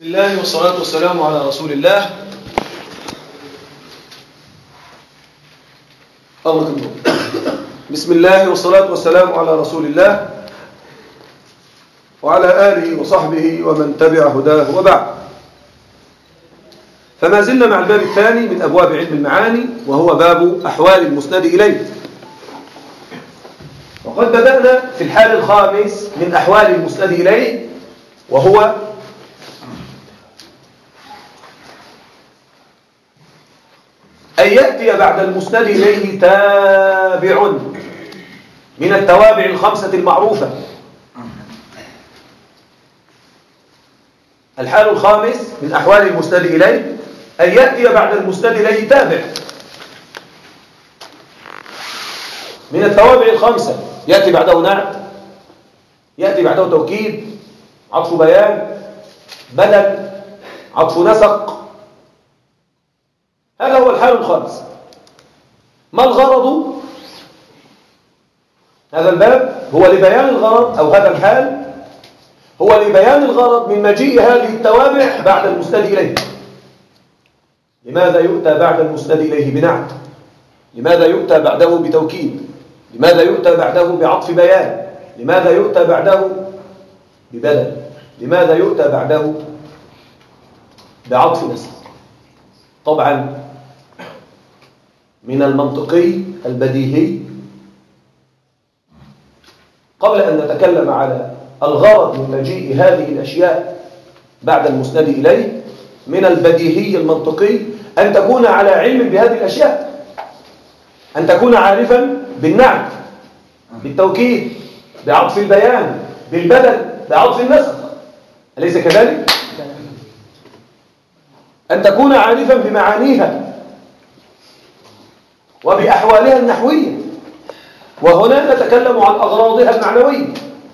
الله والصلاة والسلام على رسول الله. بسم الله والصلاة والسلام على رسول الله وعلى آله وصحبه ومن تبع هداه وبعد. فما زلنا مع الباب الثاني من أبواب علم المعاني، وهو باب أحوال المسند إليه. وقد بدأنا في الحال الخامس من أحوال المسند إليه، وهو أن يأتي بعد المسند إليه تابع من التوابع الخمسة المعروفة. الحال الخامس من أحوال المسند إليه أن يأتي بعد المسند إليه تابع من التوابع الخمسة. يأتي بعده نعت، يأتي بعده توكيد، عطف بيان، بدل، عطف نسق. هذا هو الحال الخامس. ما الغرض؟ هذا الباب هو لبيان الغرض، أو هذا الحال هو لبيان الغرض من مجيء هذه التوابع بعد المسند إليه. لماذا يؤتى بعد المسند إليه بنعت؟ لماذا يؤتى بعده بتوكيد؟ لماذا يؤتى بعده بعطف بيان؟ لماذا يؤتى بعده ببدل؟ لماذا يؤتى بعده بعطف نسق؟ طبعا من المنطقي البديهي قبل أن نتكلم على الغرض من مجيء هذه الأشياء بعد المسند إليه، من البديهي المنطقي أن تكون على علم بهذه الأشياء، أن تكون عارفا بالنعت، بالتوكيد، بعطف البيان، بالبدل، بعطف النسق. أليس كذلك؟ أن تكون عارفا بمعانيها وبأحوالها النحوية. وهنا نتكلم عن أغراضها المعنوية.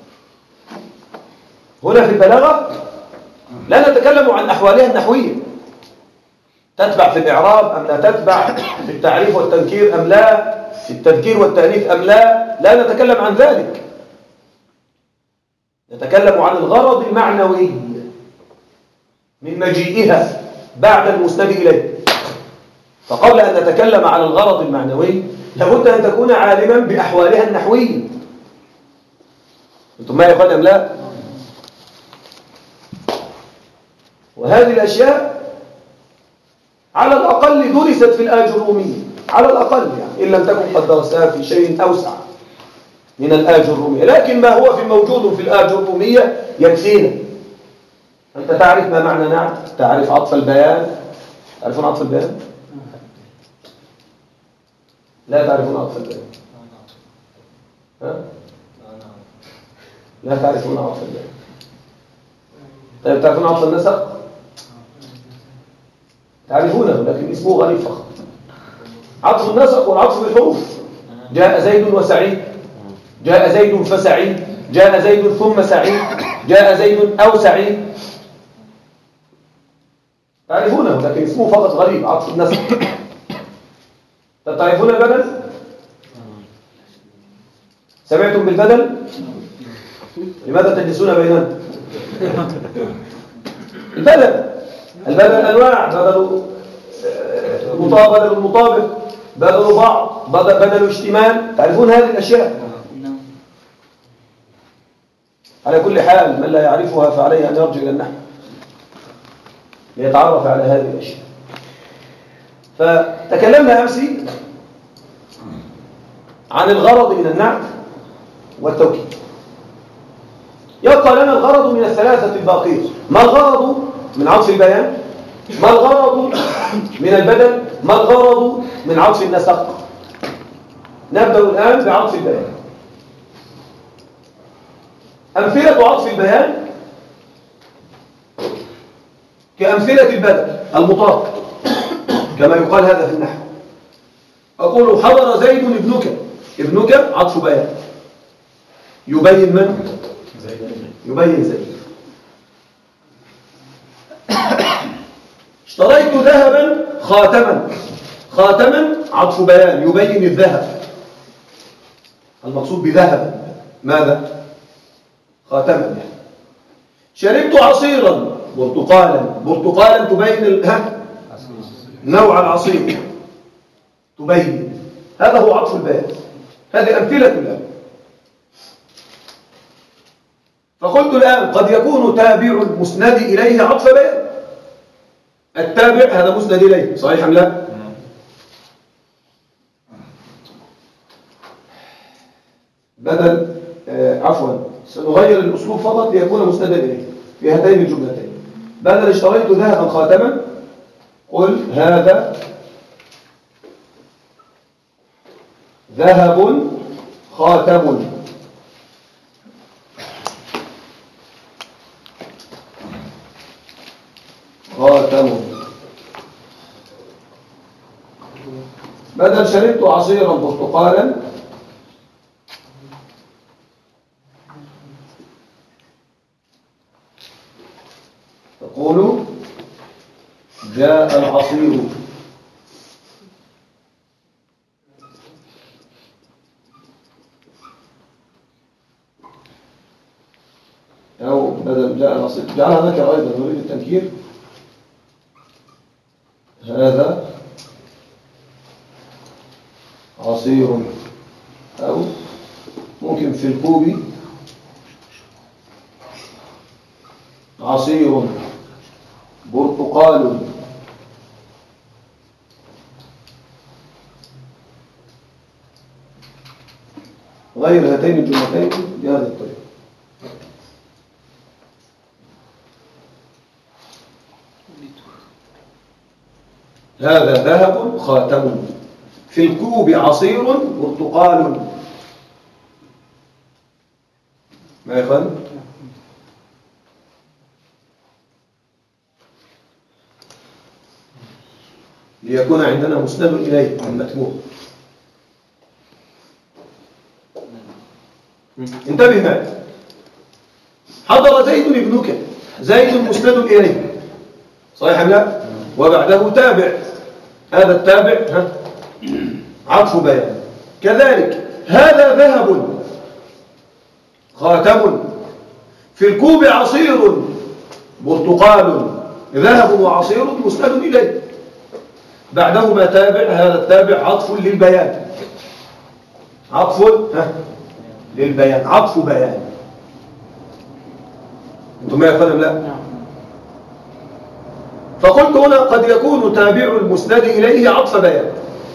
هنا في البلاغة لا نتكلم عن أحوالها النحوية، تتبع في الإعراب أم لا تتبع، في التعريف والتنكير أم لا، في التذكير والتأنيث أم لا. لا نتكلم عن ذلك، نتكلم عن الغرض المعنوي من مجيئها بعد المسند إليه. فقبل أن نتكلم عن الغرض المعنوي لابد أن تكون عالما بأحوالها النحوية. أنتم ما يقال أم لا؟ وهذه الأشياء على الأقل درست في الآجرومية، على الأقل يعني، إن لم تكن قد درستها في شيء أوسع من الآجرومية، لكن ما هو في موجود في الآجرومية يكفينا. أنت تعرف ما معنى نعت، تعرف عطف البيان. تعرفون عطف البيان؟ لا تعرفون عطف البيان؟ ها؟ لا تعرفون عطف البيان. طيب تعرفون عطف النسق؟ تعرفونه لكن اسمه غريب فقط. عطف النسق والعطف بالحروف. جاء زيد وسعيد، جاء زيد فسعيد، جاء زيد ثم سعيد، جاء زيد أو سعيد. تعرفونه لكن اسمه فقط غريب، عطف النسق. تعرفون البدل؟ سمعتم بالبدل؟ لماذا تجلسون بيننا؟ البدل أنواع، بدل المطابق، بدل بعض، بدل اشتمال. تعرفون هذه الأشياء؟ على كل حال من لا يعرفها فعليه أن يرجع إلى النحو ليتعرف على هذه الأشياء. فتكلمنا أمس عن الغرض من النعت والتوكيد. يبقى لنا الغرض من الثلاثة الباقية. ما الغرض من عطف البيان؟ ما الغرض من البدل؟ ما الغرض من عطف النسق؟ نبدأ الآن بعطف البيان. أمثلة عطف البيان كأمثلة البدل المطابق كما يقال هذا في النحو. أقول حضر زيد ابنك. ابنك عطف بيان يبين من؟ يبين زيد. اشتريت ذهبا خاتما. خاتما عطف بيان يبين الذهب. المقصود بذهب ماذا؟ خاتما. شربت عصيرا برتقالا. برتقالا تبين نوع العصير، تبين. هذا هو عطف البيان. هذه أمثلة الآن. فقلت الآن قد يكون تابع المسند إليه عطف بيان. التابع هذا مسند إليه، صحيح أم لا؟ بدل عفوا سنغير الأسلوب فقط ليكون مسندا إليه في هاتين الجملتين. بدل اشتريت ذهبا خاتما قل هذا ذهب خاتم. خاتم. بدل شربت عصيرا برتقالا تقول جاء العصير. أو بدل جاء العصير جعلها نكرة أيضا نريد التنكير. هذا عصير. أو ممكن في الكوب عصير برتقال. غير هاتين الجملتين بهذه الطريقة. هذا ذهب خاتم. في الكوب عصير برتقال. ما يا إخوان؟ ليكون عندنا مسند إليه المتبوع. انتبه معي. حضر زيد ابنك. زيد مسند إليه، صحيح أم لا؟ وبعده تابع. هذا التابع عطف بيان. كذلك هذا ذهب خاتم. في الكوب عصير برتقال. ذهب وعصير مسند إليه، بعدهما تابع. هذا التابع عطف للبيان. عطف للبيان. عطف بيان. انتم ما يفهم لا؟ فقلت هنا قد يكون تابع المسند إليه عطف بيان.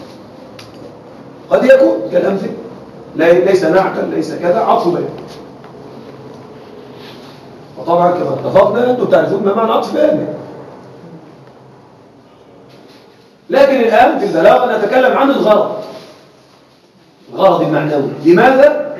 قد يكون كالأمثل ليس نعتا ليس كذا، عطف بيان. وطبعا كما اتفقنا أنتم تعرفون ما معنى عطف بيان. لكن الآن في البلاغة نتكلم عن الغرض. الغرض المعنوي. لماذا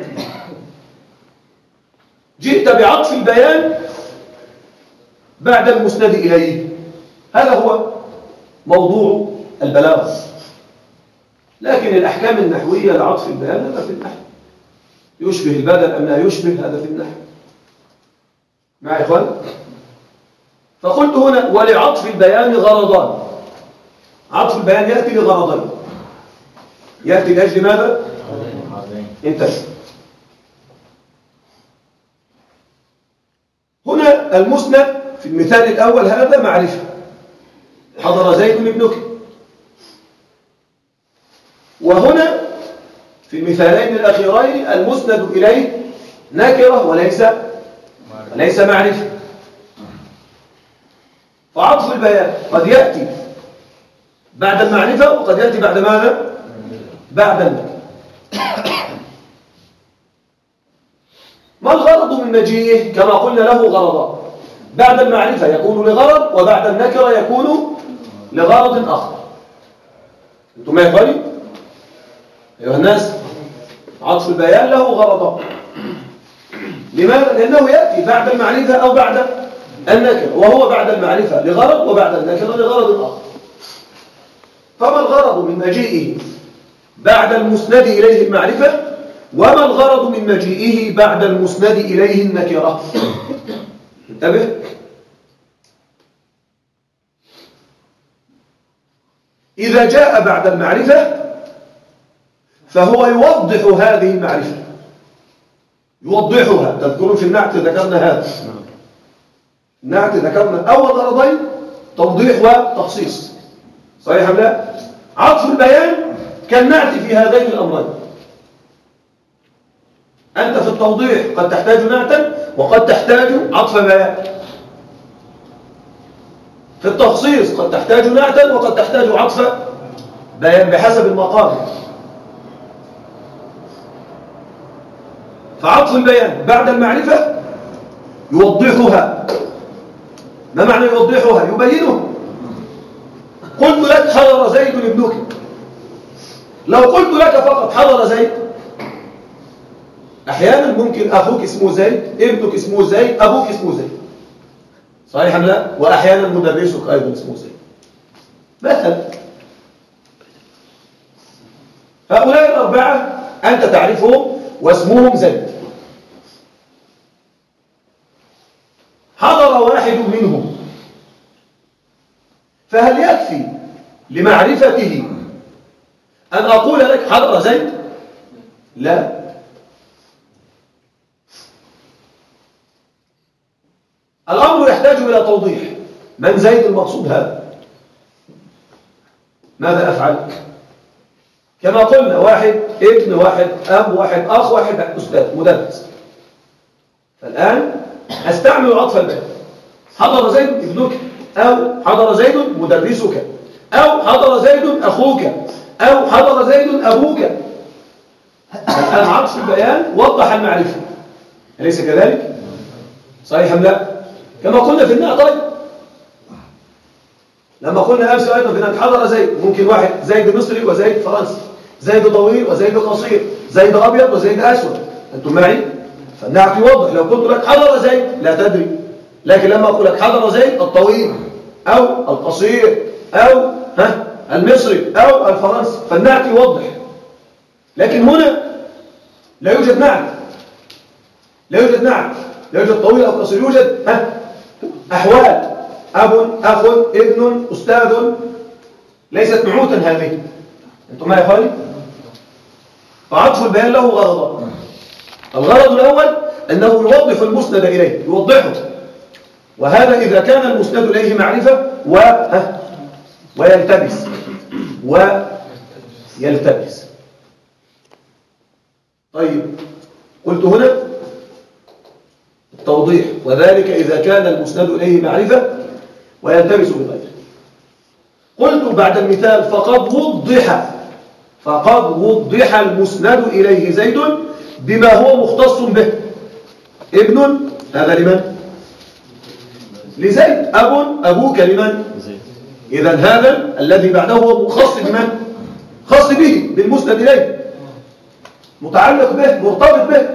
جئت بعطف البيان بعد المسند إليه؟ هذا هو موضوع البلاغة. لكن الأحكام النحوية لعطف البيان هذا في النحو. يشبه البدل أم لا يشبه، هذا في النحو. معي إخوان؟ فقلت هنا ولعطف البيان غرضان. عطف البيان يأتي لغرضين. يأتي لأجل ماذا؟ انتبه. هنا المسند في المثال الأول هذا معرفة. حضر زيد ابنك. وهنا في المثالين الأخيرين المسند إليه نكرة وليس معرفة. فعطف البيان قد يأتي بعد المعرفة وقد يأتي بعد ماذا؟ بعد النكرة. ما الغرض من مجيئه؟ كما قلنا له غرضان. بعد المعرفة يكون لغرض، وبعد النكرة يكون لغرض آخر. أنتم ما يفعلين؟ أيها الناس، عطف البيان له غرضان. لماذا؟ لأنه يأتي بعد المعرفة أو بعد النكرة، وهو بعد المعرفة لغرض وبعد النكرة لغرض آخر. فما الغرض من مجيئه بعد المسند إليه المعرفة؟ وما الغرض من مجيئه بعد المسند إليه النكرة؟ انتبه. إذا جاء بعد المعرفة فهو يوضح هذه المعرفة، يوضحها. تذكرون في النعت ذكرنا هذا. النعت ذكرنا أول غرضين توضيح وتخصيص، صحيح أم لا؟ عطف البيان كالنعت في هذين الأمرين. أنت في التوضيح قد تحتاج نعتا وقد تحتاج عطف بيان، في التخصيص قد تحتاج نعتا وقد تحتاج عطف بيان بحسب المقام. فعطف البيان بعد المعرفة يوضحها. ما معنى يوضحها؟ يبينه. قلت لك حضر زيد ابنك، لو قلت لك فقط حضر زيد، أحيانا ممكن أخوك اسمه زيد، ابنك اسمه زيد، أبوك اسمه زيد، صحيح أم لا؟ وأحيانا مدرسك أيضا اسمه زيد مثلا. هؤلاء الأربعة أنت تعرفهم واسمهم زيد. حضر واحد منهم، فهل يكفي لمعرفته أن أقول لك حضر زيد؟ لا. الأمر يحتاج إلى توضيح. من زيد المقصود هذا؟ ماذا أفعل؟ كما قلنا واحد ابن، واحد أب، واحد أخ، واحد أستاذ مدرس. فالآن أستعمل عطف البيان. حضر زيد ابنك، أو حضر زيد مدرسك، أو حضر زيد أخوك، أو حضر زيد أبوك. الآن عطف البيان وضح المعرفة، أليس كذلك؟ صحيح أم لا؟ كما قلنا في النعت أيضا، لما قلنا أمس أيضا في النعت حضر زيد، ممكن واحد زيد مصري وزيد فرنسي، زيد طويل وزيد قصير، زيد أبيض وزيد أسود. أنتم معي؟ فالنعت يوضح. لو قلت لك حضر زيد لا تدري، لكن لما أقول لك حضر زيد الطويل أو القصير أو المصري أو الفرنسي، فالنعت يوضح. لكن هنا لا يوجد نعت، لا يوجد نعت، لا يوجد طويل أو قصير، يوجد أحوال: أب، أخ، ابن، أستاذ. ليست نعوتا هذه. أنتم معي يا أخواني؟ فعطف البيان له غرضان. الغرض الأول أنه يوضح المسند إليه، يوضحه، وهذا إذا كان المسند إليه معرفة ويلتبس طيب، قلت هنا التوضيح، وذلك إذا كان المسند إليه معرفة ويلتبس بغيره. قلت بعد المثال فقد وضح المسند إليه زيد بما هو مختص به. ابن هذا لمن؟ لزيد. أب، أبوك لمن؟ إذن هذا الذي بعده هو مخص بمن؟ خاص به، بالمسند إليه، متعلق به، مرتبط به.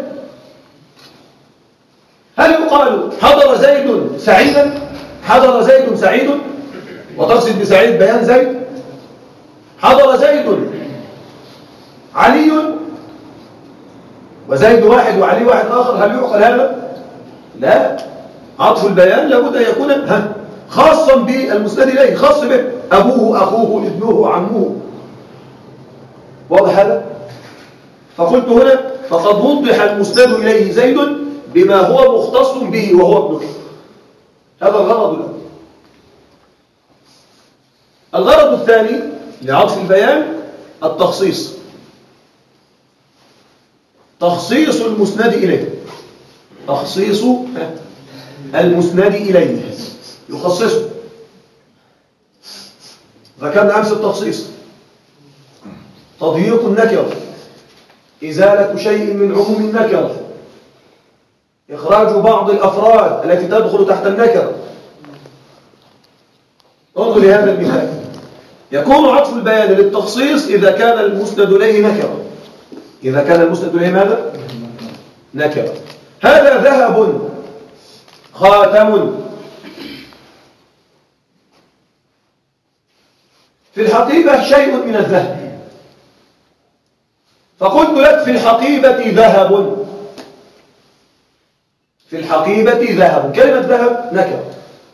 هل يقال حضر زيد سعيدا؟ حضر زيد سعيد وتقصد بسعيد بيان زيد؟ حضر زيد علي وزيد واحد وعلي واحد آخر، هل يعقل هذا؟ لا. عطف البيان لابد أن يكون خاصا بالمسند إليه، خاص به، أبوه، أخوه، ابنه، عمه. واضح هذا؟ فقلت هنا فقد وضح المسند إليه زيد بما هو مختص به وهو ابنه. هذا الغرض الأول. الغرض الثاني لعطف البيان التخصيص. تخصيص المسند إليه، تخصيص المسند إليه، يخصصه. ذكرنا أمس التخصيص: تضييق النكرة، إزالة شيء من عموم النكرة، إخراج بعض الأفراد التي تدخل تحت النكرة. انظر لهذا المثال: يكون عطف البيان للتخصيص إذا كان المسند إليه نكرة. إذا كان المسند إليه ماذا؟ نكرة. هذا ذهب، خاتم. في الحقيبة شيء من الذهب، فقلت لك في الحقيبة ذهب. في الحقيبة ذهب، كلمة ذهب نكرة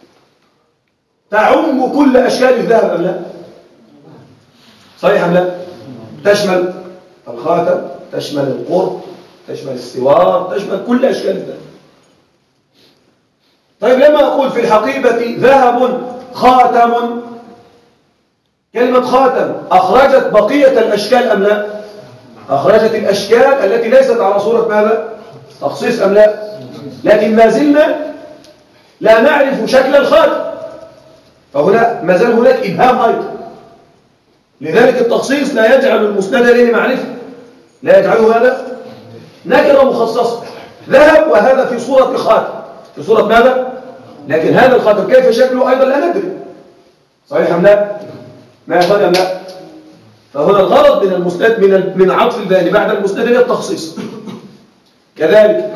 تعم كل أشكال الذهب أم لا؟ صحيح أم لا؟ تشمل الخاتم، تشمل القرط، تشمل السوار، تشمل كل أشكال الذهب. طيب لما أقول في الحقيبة ذهب خاتم، كلمة خاتم أخرجت بقية الأشكال أم لا؟ أخرجت الأشكال التي ليست على صورة ماذا؟ تخصيص أم لا؟ لكن ما زلنا لا نعرف شكل الخاتم، فهنا ما زال هناك إبهام أيضا. لذلك التخصيص لا يجعل المسند إليه معرفة، لا يجعله هذا نكرة مخصصة. ذهب وهذا في صورة خاتم، في صورة ماذا؟ لكن هذا الخاتم كيف شكله أيضا لا ندري. صحيح أم لا؟ ما يقول أم لا؟ فهنا الغرض من المسند من عطف البيان بعد المسند هي التخصيص. كذلك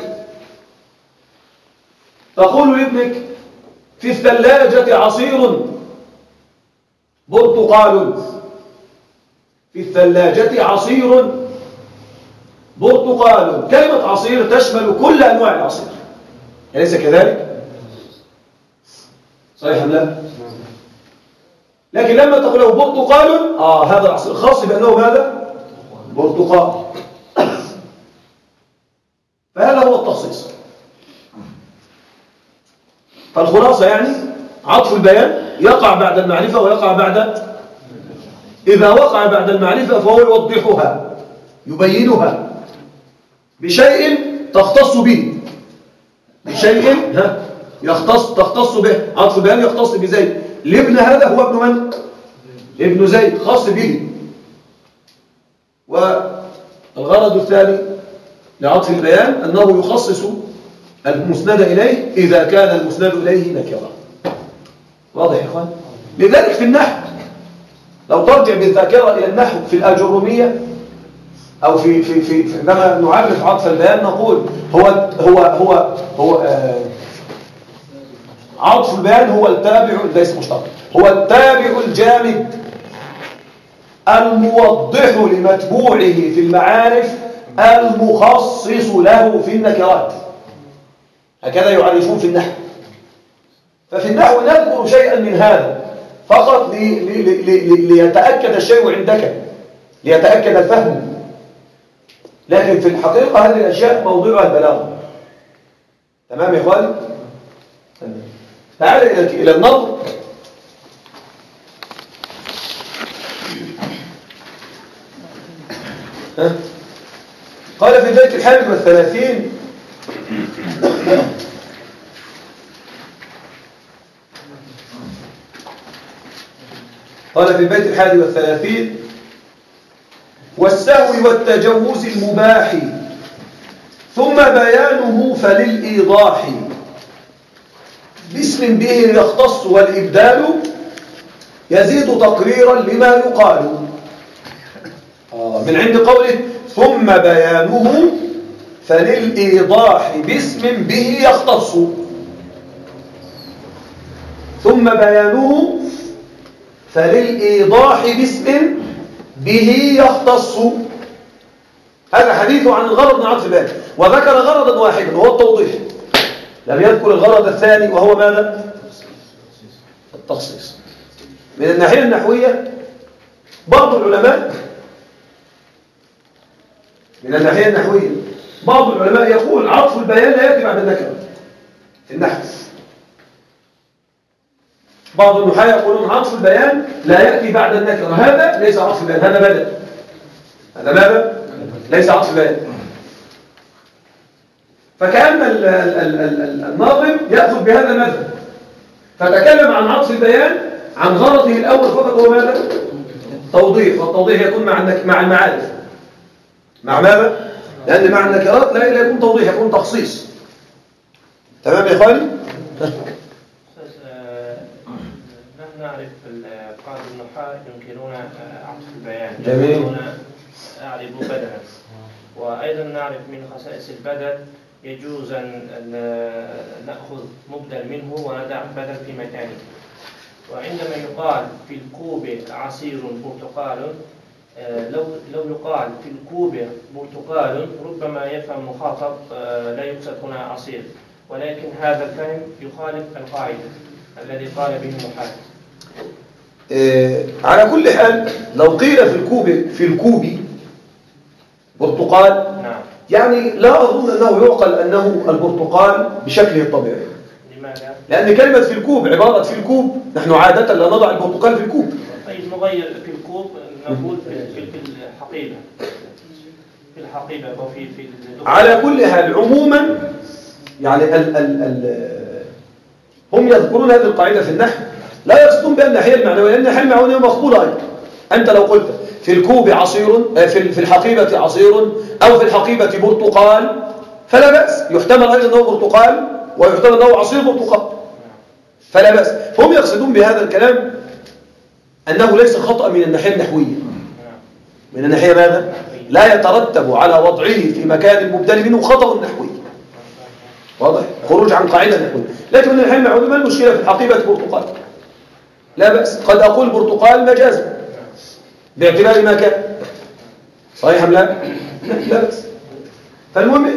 تقول لابنك في الثلاجة عصير برتقال، في الثلاجة عصير برتقال. كلمة عصير تشمل كل أنواع العصير، أليس كذلك؟ صحيح أم لا؟ لكن لما تقول له برتقال هذا العصير خاص بأنه ماذا؟ برتقال. فهذا هو التخصيص. فالخلاصة يعني عطف البيان يقع بعد المعرفة ويقع بعد، إذا وقع بعد المعرفة فهو يوضحها يبينها بشيء تختص به، بشيء تختص به. عطف البيان يختص بزيد، الابن هذا هو ابن من؟ ابن زيد، خاص به. والغرض الثاني لعطف البيان أنه يخصص المسند إليه إذا كان المسند إليه نكرة. واضح يا إخوان؟ لذلك في النحو لو ترجع بالذاكرة إلى النحو في الأجرومية أو في عندما نعرف عطف البيان نقول هو عطف البيان هو التابع، ليس مشتق، هو التابع الجامد الموضح لمتبوعه في المعارف المخصص له في النكرات. هكذا يعرفون في النحو. ففي النحو نذكر شيئا من هذا فقط ليتأكد الشيء عندك، ليتأكد الفهم. لكن في الحقيقة هذه الأشياء موضوعها البلاغة. تمام يا إخواني؟ تعال إلى النظر. قال في البيت 31 قال في البيت 31 والسهو والتجوز المباح ثم بيانه فللإيضاح باسم به يختص والإبدال يزيد تقريرا لما يقال. من عند قوله ثم بيانه فللإيضاح باسم به يختص، ثم بيانه فللإيضاح باسم به يختص. هذا حديث عن الغرض من عطف البيان، وذكر غرضا واحدا وهو التوضيح، لم يذكر الغرض الثاني وهو ماذا؟ التخصيص. من الناحية النحوية بعض العلماء يقول عطف البيان لا يأتي بعد النكرة في النحو. بعض النحاة يقولون عطف البيان لا يأتي بعد النكرة، هذا ليس عطف البيان، هذا بدل. هذا ماذا؟ ليس عطف البيان. فكأن الناظم يأخذ بهذا المذهب، فتكلم عن عطف البيان عن غرضه الأول فقط هو ماذا؟ توضيح، والتوضيح يكون مع المعارف. مع ماذا؟ لأن مع النكرات لا يكون توضيح، يكون تخصيص. تمام يا إخواني؟ نحن نعرف بعض النحاة ينكرون عطف البيان، يقولون أعرب بدلا، وأيضا نعرف من خصائص البدل يجوز أن نأخذ مبدل منه وندع بدل في مكانه. وعندما يقال في الكوب عصير برتقال، لو يقال في الكوب برتقال ربما يفهم مخاطب لا يقصد هنا عصير، ولكن هذا الفهم يخالف القاعدة الذي قال به النحاة. على كل حال لو قيل في الكوب برتقال، نعم، يعني لا أظن أنه يعقل أنه البرتقال بشكله الطبيعي. لماذا؟ لأن كلمة في الكوب عبارة في الكوب، نحن عادة لا نضع البرتقال في الكوب. طيب نغير في الكوب نقول في الحقيبة، في الحقيبة أو في على كل حال عموما يعني هم يذكرون هذه القاعدة في النحو، لا يقصدون بأن الناحية المعنوية، لأن الناحية المعنوية مقبولة أيضا. أنت لو قلت في الكوب عصير، في الحقيبة عصير، أو في الحقيبة برتقال، فلا بأس، يحتمل أيضا أنه برتقال ويحتمل أنه عصير برتقال، فلا بأس. هم يقصدون بهذا الكلام أنه ليس خطأ من الناحية النحوية. من الناحية ماذا؟ لا يترتب على وضعه في مكان المبدل منه خطأ نحوي، واضح؟ خروج عن قاعدة نحوية. لكن من الناحية النحوية ما المشكلة في الحقيبة برتقال؟ لا بأس، قد أقول برتقال مجازا باعتبار ما كان، صحيح أم لا؟ لا بأس. فالمهم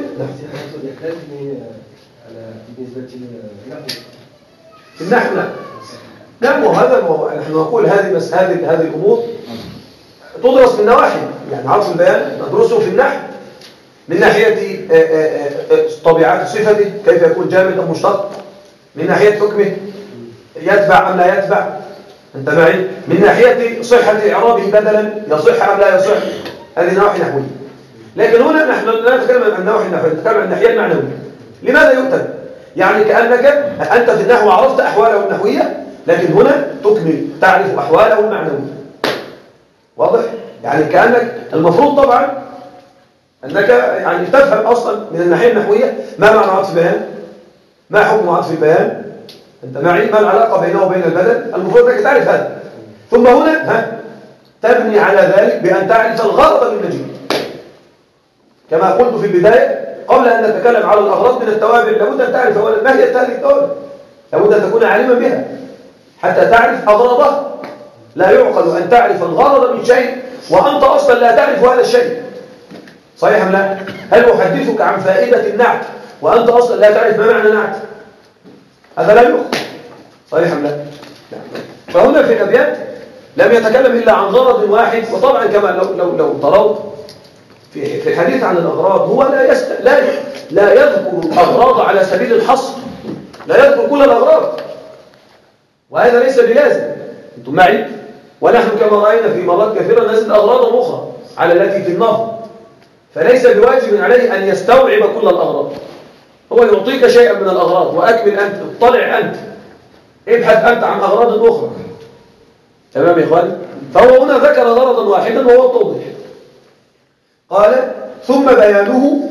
في النحو نعم، وهذا نحن نقول هذه الأمور تدرس من نواحي، يعني عرف البيان ندرسه في النحو من ناحية طبيعات صفته، كيف يكون جامد أم مشتق، من ناحية حكمه يتبع أم لا يتبع، أنت معي، من ناحية صحة إعرابه بدلا يصح أم لا يصح، هذه نواحي نحوية. لكن هنا نحن لا نتكلم عن النواحي النحوية، نتكلم عن الناحية المعنوية. لماذا يؤتم؟ يعني كأنك أنت في النحو عرفت أحواله النحوية، لكن هنا تكمل تعرف أحواله المعنوية، واضح؟ يعني كأنك المفروض طبعا أنك يعني تفهم أصلا من الناحية النحوية ما معنى عطف البيان، ما حكم عطف البيان، أنت معي، ما العلاقة بينه وبين البدل، المفروض أنك تعرف هذا. ثم هنا تبني على ذلك بأن تعرف الغرض من المجيء، كما قلت في البداية قبل أن نتكلم على الأغراض من التوابع لابد أن تعرف أولا ما هي هذه التوابع، لابد أن تكون عالما بها حتى تعرف أغراضها. لا يعقل أن تعرف الغرض من شيء وأنت أصلا لا تعرف هذا الشيء، صحيح أم لا؟ هل أحدثك عن فائدة النعت وأنت أصلا لا تعرف ما معنى نعت؟ هذا لا يعقل، صحيح أم لا؟ فهنا في الأبيات لم يتكلم إلا عن غرض واحد. وطبعا كما لو ترون في الحديث عن الأغراض هو لا يذكر الأغراض على سبيل الحصر، لا يذكر كل الأغراض، وهذا ليس بلازم، أنتم معي؟ ونحن كما رأينا في مرات كثيرة نزل أغراض أخرى على التي في النظم، فليس بواجب عليه أن يستوعب كل الأغراض، هو يعطيك شيئا من الأغراض وأكمل أنت، اطلع أنت، ابحث أنت عن أغراض أخرى. تمام يا إخواني؟ فهو هنا ذكر غرضا واحدا وهو التوضيح. قال ثم بيانه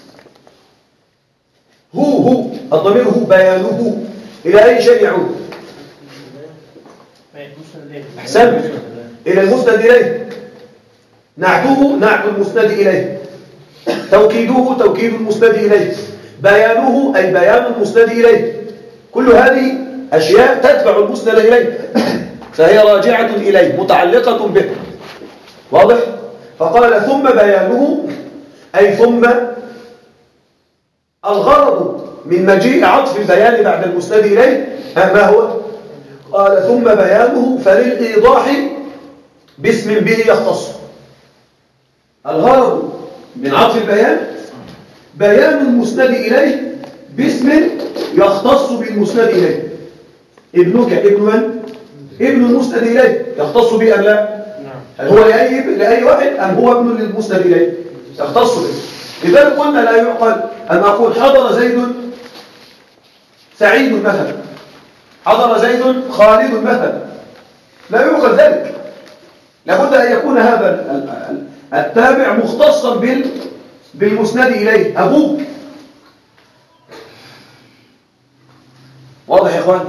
هو الضمير هو بيانه إلى أي شيء يعود؟ أحسن، إلى المسند إليه. نعته نعت المسند إليه، توكيده توكيد المسند إليه، بيانه أي بيان المسند إليه. كل هذه أشياء تتبع المسند إليه فهي راجعة إليه متعلقة به، واضح؟ فقال ثم بيانه أي ثم الغرض من مجيء عطف البيان بعد المسند إليه ما هو؟ قال ثم بيانه فللإيضاح باسم به يختص. الغرض من عطف البيان بيان المسند إليه باسم يختص بالمسند إليه. ابنك ابن من؟ ابن المسند إليه، يختص به أم لا؟ هل هو لأي واحد أم هو ابن للمسند إليه؟ يختص به. لذلك قلنا لا يعقل أن أقول حضر زيد سعيد مثلا، حضر زيد خالد مثلا، لا يعقل ذلك. لابد أن يكون هذا التابع مختصا بالمسند إليه، أبوك. واضح يا إخوان؟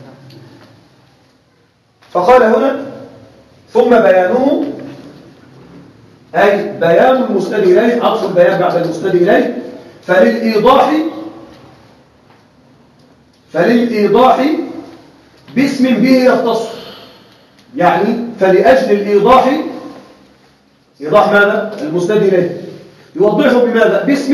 فقال هنا ثم بيانه أي بيان المسند إليه، عطف البيان بعد المسند إليه، فللإيضاح باسم به يختص. يعني فلأجل الإيضاح، إيضاح ماذا؟ المسند إليه، يوضحه بماذا؟ باسم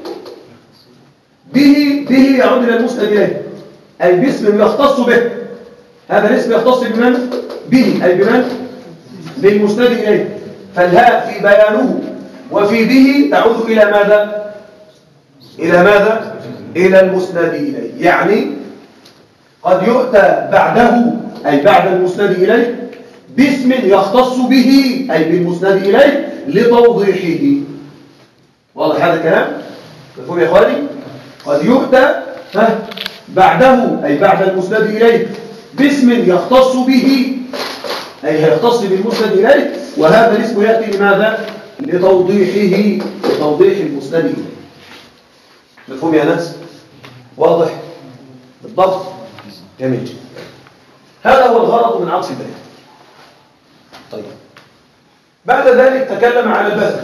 به يعود إلى المسند إليه، أي باسم يختص به. هذا الاسم يختص بمن؟ به، أي بمن؟ بالمسند إليه. فالهاء في بيانه وفي به تعود إلى ماذا؟ إلى ماذا؟ إلى المسند إليه. يعني قد يؤتى بعده أي بعد المسند إليه باسم يختص به أي بالمسند إليه لتوضيحه. واضح هذا الكلام؟ مفهوم يا إخواني؟ قد يؤتى بعده أي بعد المسند إليه باسم يختص به أي يختص بالمسند إليه، وهذا الاسم يأتي لماذا؟ لتوضيحه، لتوضيح المسند إليه. مفهوم يا ناس؟ واضح؟ بالضبط. جميل جدا. هذا هو الغرض من عطف البيان. طيب بعد ذلك تكلم على البدل.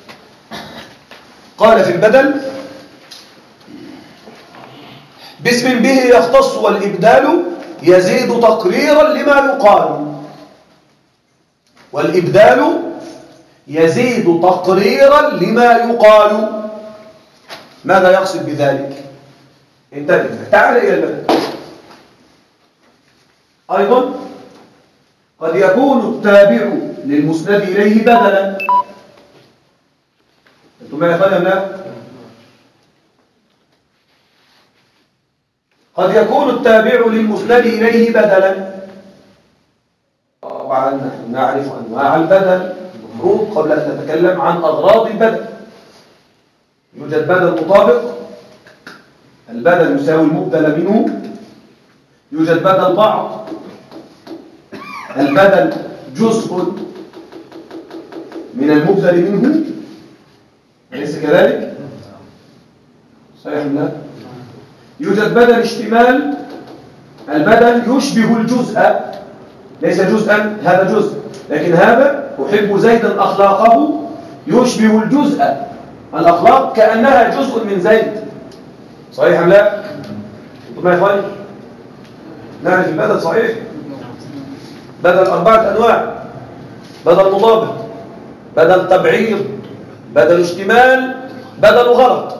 قال في البدل باسم به يختص والإبدال يزيد تقريرا لما يقال. والإبدال يزيد تقريرا لما يقال. ماذا يقصد بذلك؟ انتبه، تعال إلى البدل. أيضا قد يكون التابع للمسند إليه بدلا. أنتم ما يفهم لا؟ قد يكون التابع للمسند إليه بدلا. طبعا نحن نعرف أنواع البدل المفروض قبل أن نتكلم عن أغراض البدل. يوجد بدل مطابق، البدل يساوي المبدل منه. يوجد بدل بعض، البدل جزء من المبدل منه. أليس كذلك؟ صحيح لا؟ يوجد بدل اشتمال، البدل يشبه الجزء، ليس جزءا، هذا جزء، لكن هذا أحب زيدا أخلاقه يشبه الجزء، الأخلاق كأنها جزء من زيد. صحيح أم لا؟ أنتم ما يا إخواني؟ نعرف البدل صحيح؟ بدل 4 أنواع: بدل مطابق، بدل تبعيض، بدل اشتمال، بدل غلط.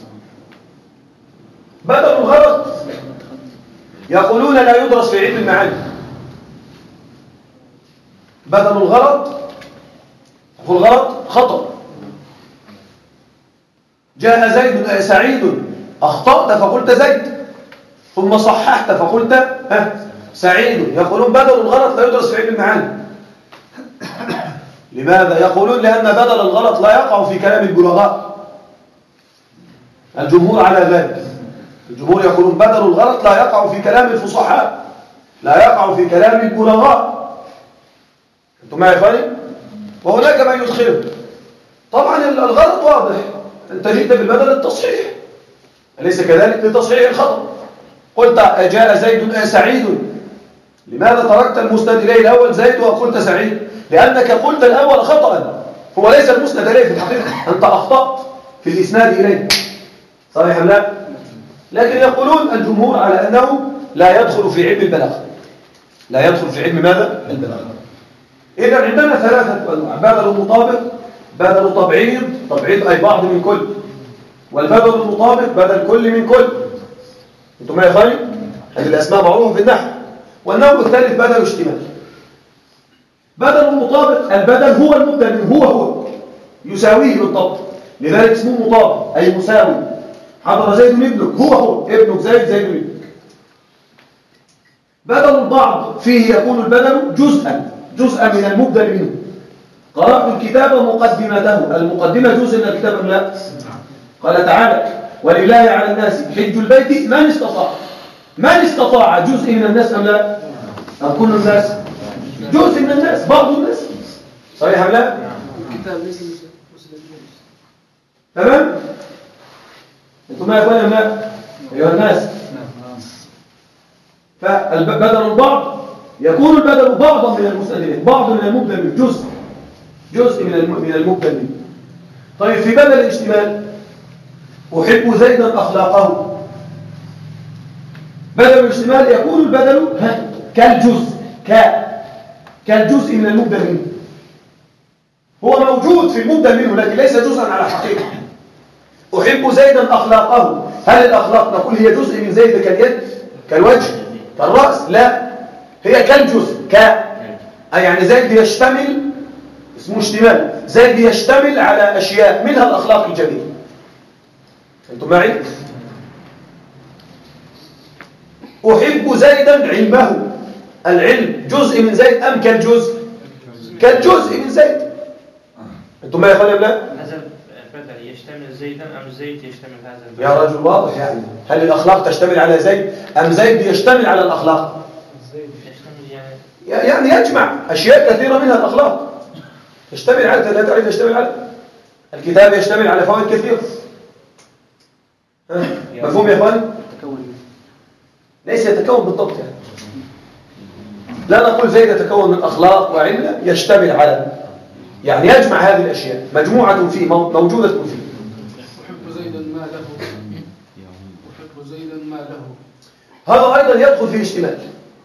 بدل الغلط يقولون لا يدرس في علم المعاني. بدل الغلط، والغلط خطأ. جاء زيد سعيد، أخطأت فقلت زيد، ثم صححت فقلت سعيد. يقولون بدل الغلط لا يدرس في علم المعاني. لماذا؟ يقولون لأن بدل الغلط لا يقع في كلام البلغاء. الجمهور على ذلك. الجمهور يقولون بدل الغلط لا يقع في كلام الفصحاء، لا يقع في كلام البلغاء. أنتم معي يا إخواني؟ وهناك من يدخله. طبعا الغلط واضح، أنت جئت بالبدل التصحيح، أليس كذلك؟ لتصحيح الخطأ. قلت جاء زيد سعيد، لماذا تركت المسند إليه الأول زيد وقلت سعيد؟ لأنك قلت الأول خطأ، هو ليس المسند إليه في الحقيقة، أنت أخطأت في الإسناد إليه. صحيح أم لا؟ لكن يقولون الجمهور على أنه لا يدخل في علم البلاغة، لا يدخل في علم ماذا؟ البلاغة. إذا عندنا 3 أنواع: بدل المطابق، بدل تبعيض، تبعيض أي بعض من كل، والبدل المطابق بدل كل من كل. أنتم يا إخواني؟ هذه الأسماء معروفة في النحو. والنوع الثالث بدل اشتمال. بدل المطابق البدل هو المبدل، هو يساويه بالضبط، لذلك اسمه مطابق أي مساوي. حضر زيد ابنك، هو ابنك زيد، زيد ابنك. بدل البعض فيه يكون البدل جزءا من المبدل منه. قرأت الكتاب مقدمته، المقدمة جزء من الكتاب أم لا؟ قال تعالى: ولله على الناس حج البيت من استطاع. من استطاع جزء من الناس أم لا؟ أم كل الناس؟ جزء من الناس، بعض الناس. صحيح أم لا؟ الكتاب ليس تمام؟ أنتم ما يقولون لا أيها الناس. فالبدل البعض يكون البدل بعضا من المسندين، بعض من المبدل، جزء من المبدل. طيب في بدل الاشتمال: أحب زيدا أخلاقه. بدل الاشتمال يكون البدل كالجزء من المبدل منه، هو موجود في المبدل منه لكن ليس جزءا على حقيقة. أحب زيدا أخلاقه، هل الأخلاق نقول هي جزء من زيد كاليد كالوجه كالرأس؟ لا، هي كالجزء أي يعني زيد يشتمل، اسمه اشتمال، زيد يشتمل على أشياء منها الأخلاق الجميلة. أنتم معي؟ أحب زيدا علمه. العلم جزء من زيد أم كالجزء؟ كالجزء من زيد. أنتم ما يقول لا؟ هذا البدل يشتمل زيدا أم زيد يشتمل هذا البدل؟ يا رجل واضح يعني. هل الأخلاق تشتمل على زيد أم زيد يشتمل على الأخلاق؟ زيد يشتمل يعني يجمع أشياء كثيرة منها الأخلاق. يشتمل على، لا تعرف يشتمل على الكتاب، يشتمل على فوائد كثيرة. مفهوم يا اخواني؟ ليس يتكون بالضبط يعني. لا نقول زيد يتكون من أخلاق وعلم، يشتمل على، يعني يجمع هذه الأشياء، مجموعة فيه، موجودة فيه. أحب زيدا ما له، أحب زيدا ما له، هذا أيضا يدخل في اشتمال،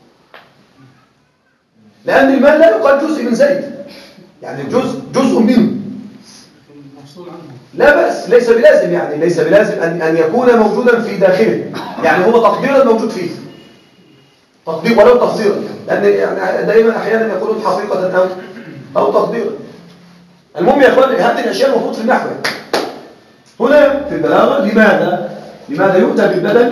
لأن المال لا يقال جزء من زيد، يعني جزء منه، مفصول عنه. لا بأس، ليس بلازم، يعني ليس بلازم أن يكون موجودا في داخله، يعني هو تقديرا موجود فيه، تقدير ولو تقديرا، لأن يعني دائما أحيانا يقولون حقيقة أو تقديرا. المهم يا أخوان، هذه الأشياء المفروض في النحو. هنا في البلاغة لماذا يؤتى بالبدل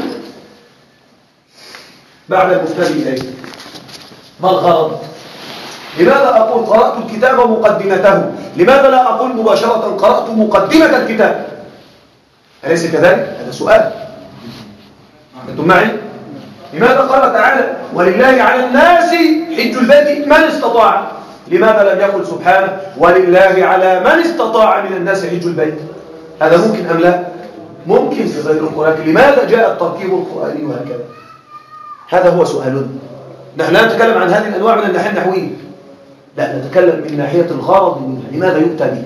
بعد المفتدى إليه؟ ما الغرض؟ لماذا أقول قرأت الكتاب مقدمته؟ لماذا لا أقول مباشرة قرأت مقدمة الكتاب؟ أليس كذلك؟ هذا سؤال. أنتم معي؟ لماذا قال تعالى ولله على الناس حج البيت من استطاع؟ لماذا لم يقل سبحانه ولله على من استطاع من الناس حج البيت؟ هذا ممكن أم لا؟ ممكن في غير القرآن. لماذا جاء التركيب القرآني وهكذا؟ هذا هو سؤالنا. نحن لا نتكلم عن هذه الأنواع من الناحية النحوية، لا، نتكلم من ناحية الغرض منها، لماذا يؤتى به؟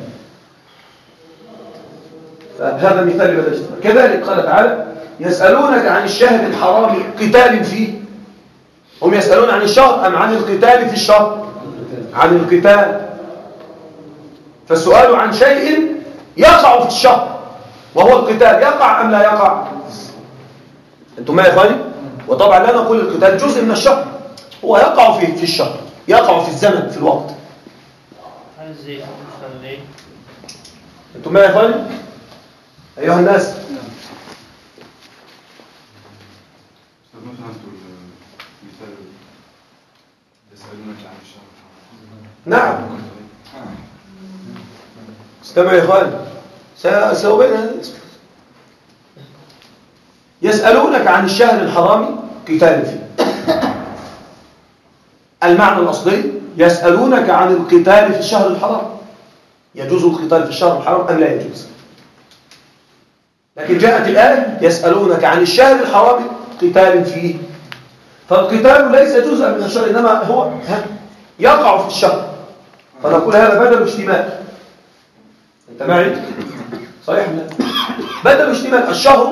فهذا مثال لماذا اجتمع. كذلك قال تعالى يسألونك عن الشهر الحرام قتال فيه. هم يسألون عن الشهر أم عن القتال في الشهر؟ عن القتال. فالسؤال عن شيء يقع في الشهر وهو القتال، يقع أم لا يقع؟ أنتم ما يا إخواني؟ وطبعا لا نقول القتال جزء من الشهر، هو يقع في الشهر، يقع في الزمن، في الوقت. أنتم ما يا إخواني؟ أيها الناس، ما فهمتوا المثال يسألونك عن الشهر. نعم، استمعوا يا إخواني، سأبين هذا. يسألونك عن الشهر الحرام قتال فيه. المعنى الأصلي يسألونك عن القتال في الشهر الحرام، يجوز القتال في الشهر الحرام أم لا يجوز؟ لكن جاءت الآية يسألونك عن الشهر الحرام قتال فيه، فالقتال ليس جزءا من الشهر، إنما هو يقع في الشهر، فنقول هذا بدل اشتمال. أنت معي؟ صحيح لا؟ بدل اشتمال. الشهر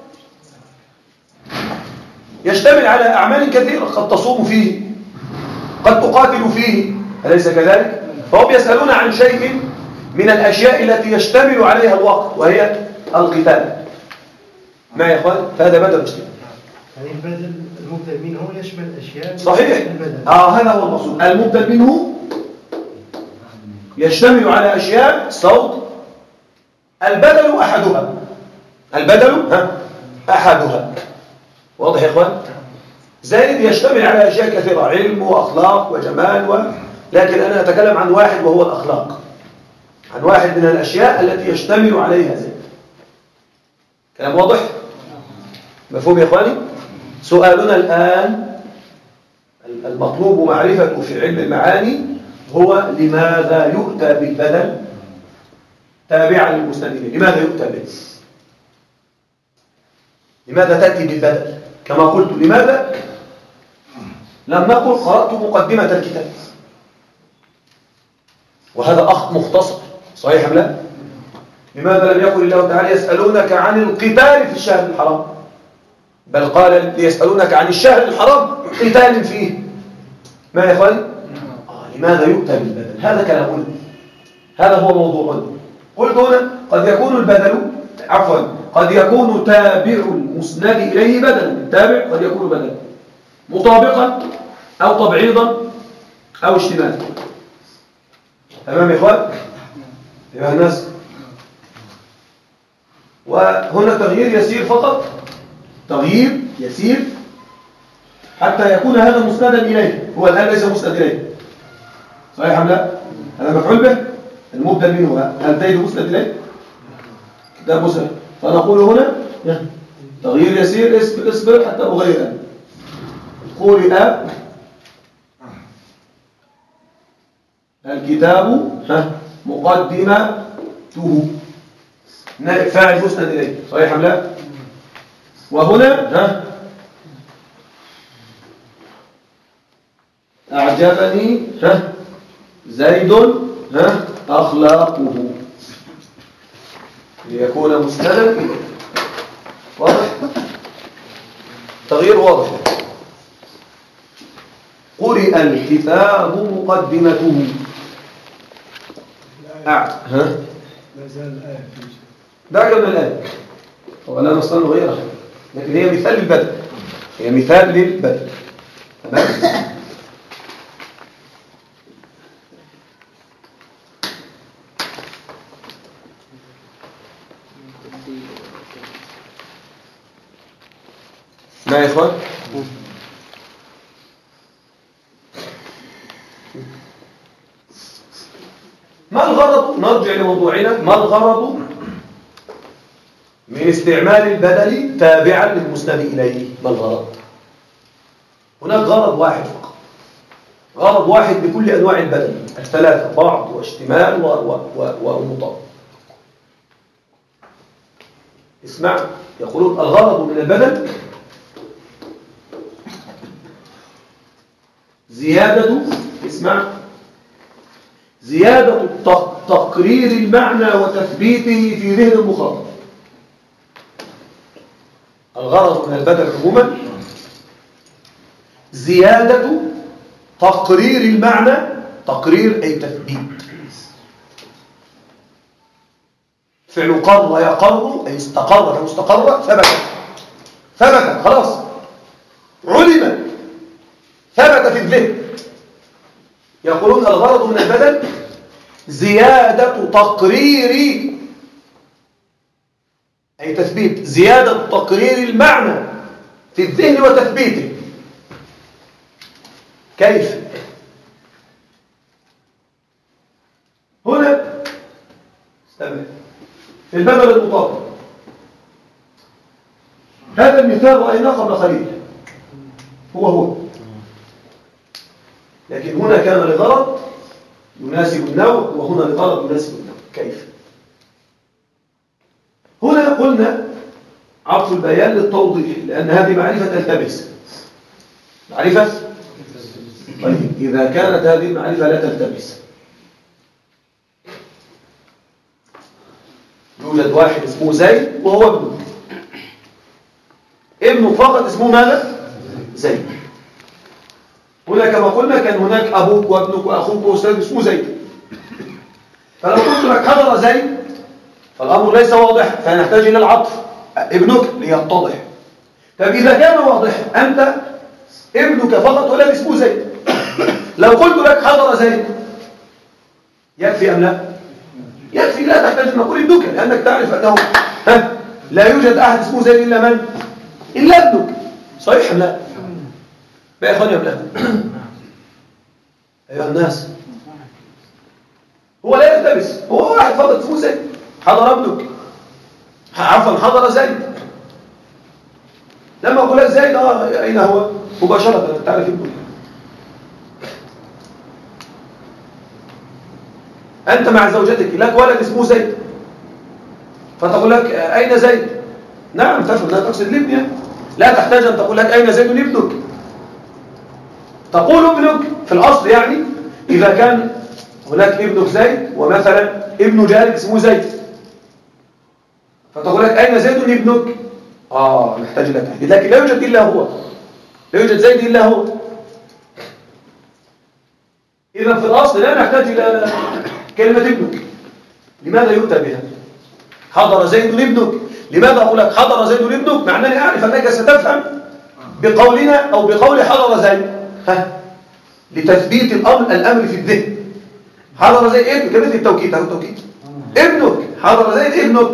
يشتمل على أعمال كثيرة، قد تصوم فيه، قد تقاتل فيه، أليس كذلك؟ فهم يسألون عن شيء من الأشياء التي يشتمل عليها الوقت، وهي القتال. ما يا إخوان؟ فهذا بدل اشتمال. يعني البدل المبدل منه يشمل أشياء صحيح. البدل. هذا هو المقصود. المبدل منه يشتمل على أشياء صوت. البدل أحدها. البدل أحدها. واضح يا إخوان؟ زيد يشتمل على أشياء كثيرة، علم وأخلاق وجمال لكن أنا أتكلم عن واحد وهو الأخلاق، عن واحد من الأشياء التي يشتمل عليها زيد. كلام واضح؟ مفهوم يا إخواني؟ سؤالنا الآن المطلوب معرفته في علم المعاني هو لماذا يؤتى بالبدل تابعا للمستند. لماذا يؤتى به؟ لماذا تأتي بالبدل؟ كما قلت، لماذا لم نقل قرأت مقدمة الكتاب؟ وهذا أخ مختصر، صحيح أم لا؟ لماذا لم يقل الله تعالى يسألونك عن القتال في الشهر الحرام؟ بل قال يسألونك عن الشهر الحرام قتال فيه. ما يا إخواني؟ لماذا يؤتى بالبدل؟ هذا كلامنا، هذا هو موضوعنا. قلت هنا قد يكون البدل، قد يكون تابع المسند إليه بدلا. التابع قد يكون بدلا مطابقا أو تبعيضا أو اشتمالا. تمام يا إخوان؟ أيها الناس، وهنا تغيير يسير فقط، تغيير يسير حتى يكون هذا مسندا إليه. هو الآن ليس مسند إليه، صحيح أم لا؟ هذا مفعول به المبدل منه، هل تجد مسند إليه؟ كتاب مسند. فنقول هنا تغيير يسير، اصبر حتى أغير أنا. قرئ الكتاب مقدمته، نائب فاعل مسند إليه، صحيح أم لا؟ وهنا أعجبني زيد أخلاقه، ليكون مسندا إليه. واضح؟ تغيير واضح. قرئ الكتاب مقدمته. لا زال الآية دعك من الآية، ولا نصنع غيرها، لكن هي مثال للبدء، هي مثال للبدء. تمام؟ ما يا إخوان؟ ما الغرض؟ نرجع لموضوعنا. ما الغرض من استعمال البدل تابعا للمسند إليه؟ ما الغرض؟ هناك غرض واحد فقط، غرض واحد بكل أنواع البدل الثلاثة: بعض واشتمال ومطابق. اسمع، يقولون الغرض من البدل زيادة، اسمع، زيادة تقرير المعنى وتثبيته في ذهن المخاطب. الغرض من البدل عموما زيادة تقرير المعنى، تقرير أي تثبيت. فعل قر يقر أي استقر، لو استقر ثبت خلاص، علم، ثبت في الذهن. يقولون الغرض من البدل زيادة تقرير أي تثبيت، زيادة تقرير المعنى في الذهن وتثبيته. كيف؟ هنا استمع، في البدل المطابق، هذا المثال رأيناه قبل قليل، هو لكن هنا كان لغرض يناسب النوع، وهنا لغرض يناسب النوع. كيف؟ هنا قلنا عطف البيان للتوضيح، لأن هذه معرفة تلتبس. معرفة؟ طيب إذا كانت هذه المعرفة لا تلتبس، يوجد واحد اسمه زيد وهو ابنه، ابنه فقط اسمه ماذا؟ زيد. هنا كما قلنا كان هناك أبوك وابنك وأخوك وأستاذ اسمه زيد، فلو قلت لك حضر زيد فالأمر ليس واضح، فنحتاج إلى العطف ابنك ليتضح. طب إذا كان واضح، أنت ابنك فقط ولد اسمه زيد، لو قلت لك حضر زيد يكفي أم لا؟ يكفي، لا تحتاج أن نقول ابنك، لأنك تعرف أنه لا يوجد أحد اسمه زيد إلا من؟ إلا ابنك، صحيح أم لا؟ بقى يا أخواني أم لا؟ أيها الناس، هو لا يلتبس، هو واحد فقط اسمه زيد. حضر ابنك، عفوا حضر زيد. لما أقول لك زيد أين هو؟ مباشرة تعرف ابنك. أنت مع زوجتك لك ولد اسمه زيد، فتقول لك أين زيد؟ نعم تفهم، لا تقصد الابن، لا تحتاج أن تقول لك أين زيد ابنك، تقول ابنك في الأصل. يعني إذا كان هناك ابنك زيد ومثلا ابن جارك اسمه زيد، فتقول لك أين زيد ابنك؟ نحتاج لك، لكن لا يوجد إلا هو، لا يوجد زيد إلا هو. إذا في الأصل لا نحتاج إلى كلمة ابنك. لماذا يؤتى بها؟ حضر زيد ابنك. لماذا أقول لك حضر زيد ابنك؟ مع أنني أعرف أنك ستفهم بقولنا أو بقول حضر زيد لتثبيت الأمر في الذهن. حضر زيد ابنك كمثل التوكيد، التوكيد ابنك، حضر زيد ابنك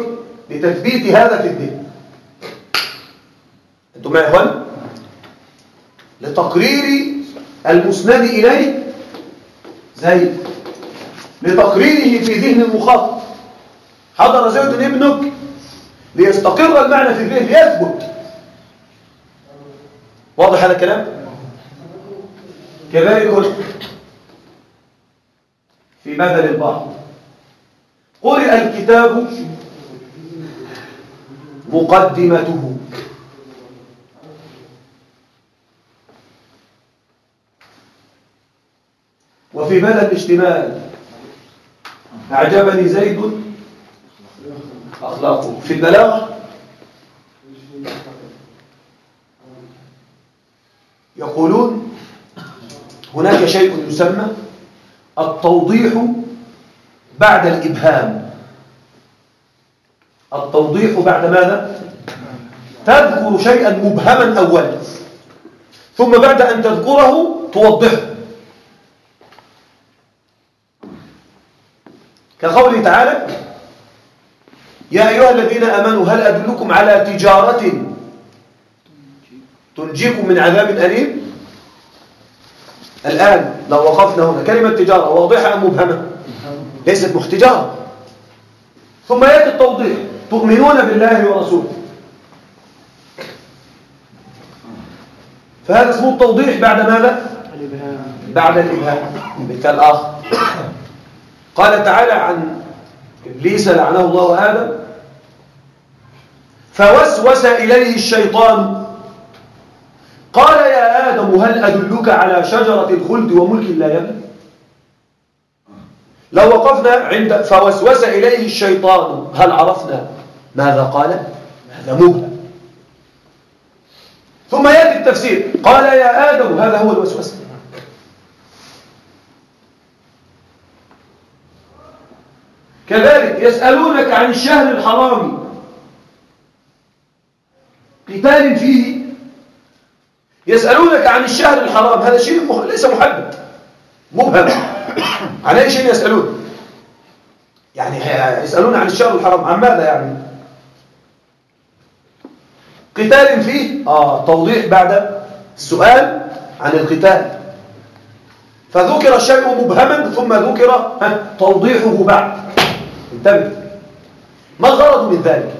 لتثبيت هذا في الذهن. أنتم معي يا إخوان؟ لتقرير المسند إليه زيد، لتقريره في ذهن المخاطب. حضر زيد ابنك ليستقر المعنى في الذهن ليثبت. واضح هذا الكلام؟ كذلك في بدل البعض قرئ الكتاب مقدمته، وفي بدل الاشتمال أعجبني زيد أخلاقه. في البلاغة يقولون هناك شيء يسمى التوضيح بعد الإبهام. التوضيح بعد ماذا؟ تذكر شيئا مبهما أولا، ثم بعد أن تذكره توضحه. كقوله تعالى: يا أيها الذين آمنوا هل أدلكم على تجارة تنجيكم من عذاب أليم؟ الآن لو وقفنا هنا كلمة تجارة واضحة أم مبهمة؟ ليست محتجارة. ثم يأتي التوضيح: تؤمنون بالله ورسوله. فهذا اسمه التوضيح بعد ماذا؟ بعد الإبهام. مثال آخر قال تعالى عن إبليس لعنه الله وآدم: فوسوس إليه الشيطان قال يا آدم هل أدلك على شجرة الخلد وملك لا يبلى؟ لو وقفنا عند فوسوس إليه الشيطان هل عرفنا ماذا قال؟ هذا مبهم. ثم يأتي التفسير: قال يا آدم، هذا هو الوسوسة. كذلك يسألونك عن الشهر الحرام قتال فيه. يسألونك عن الشهر الحرام، هذا شيء ليس محدد، مبهم. عن أي شيء يسألون؟ يعني يسألون عن الشهر الحرام، عن ماذا يعني؟ قتال فيه، توضيح بعد السؤال عن القتال. فذكر الشيء مبهما ثم ذكر توضيحه بعد. انتبه، ما الغرض من ذلك؟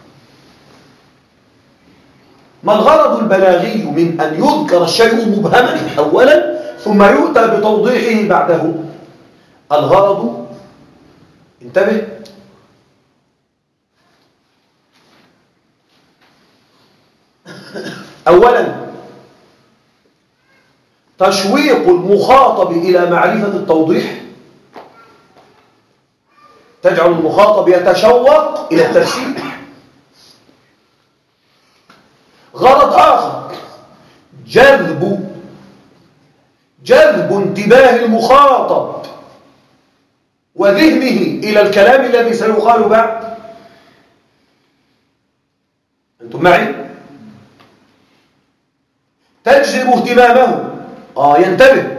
ما الغرض البلاغي من أن يذكر الشيء مبهما أولا ثم يؤتى بتوضيحه بعده؟ الغرض، انتبه، أولا تشويق المخاطب إلى معرفة التوضيح، تجعل المخاطب يتشوق إلى التفسير. غرض آخر جذب انتباه المخاطب وذهنه إلى الكلام الذي سيقال بعد. أنتم معي؟ تجذب اهتمامه، ينتبه،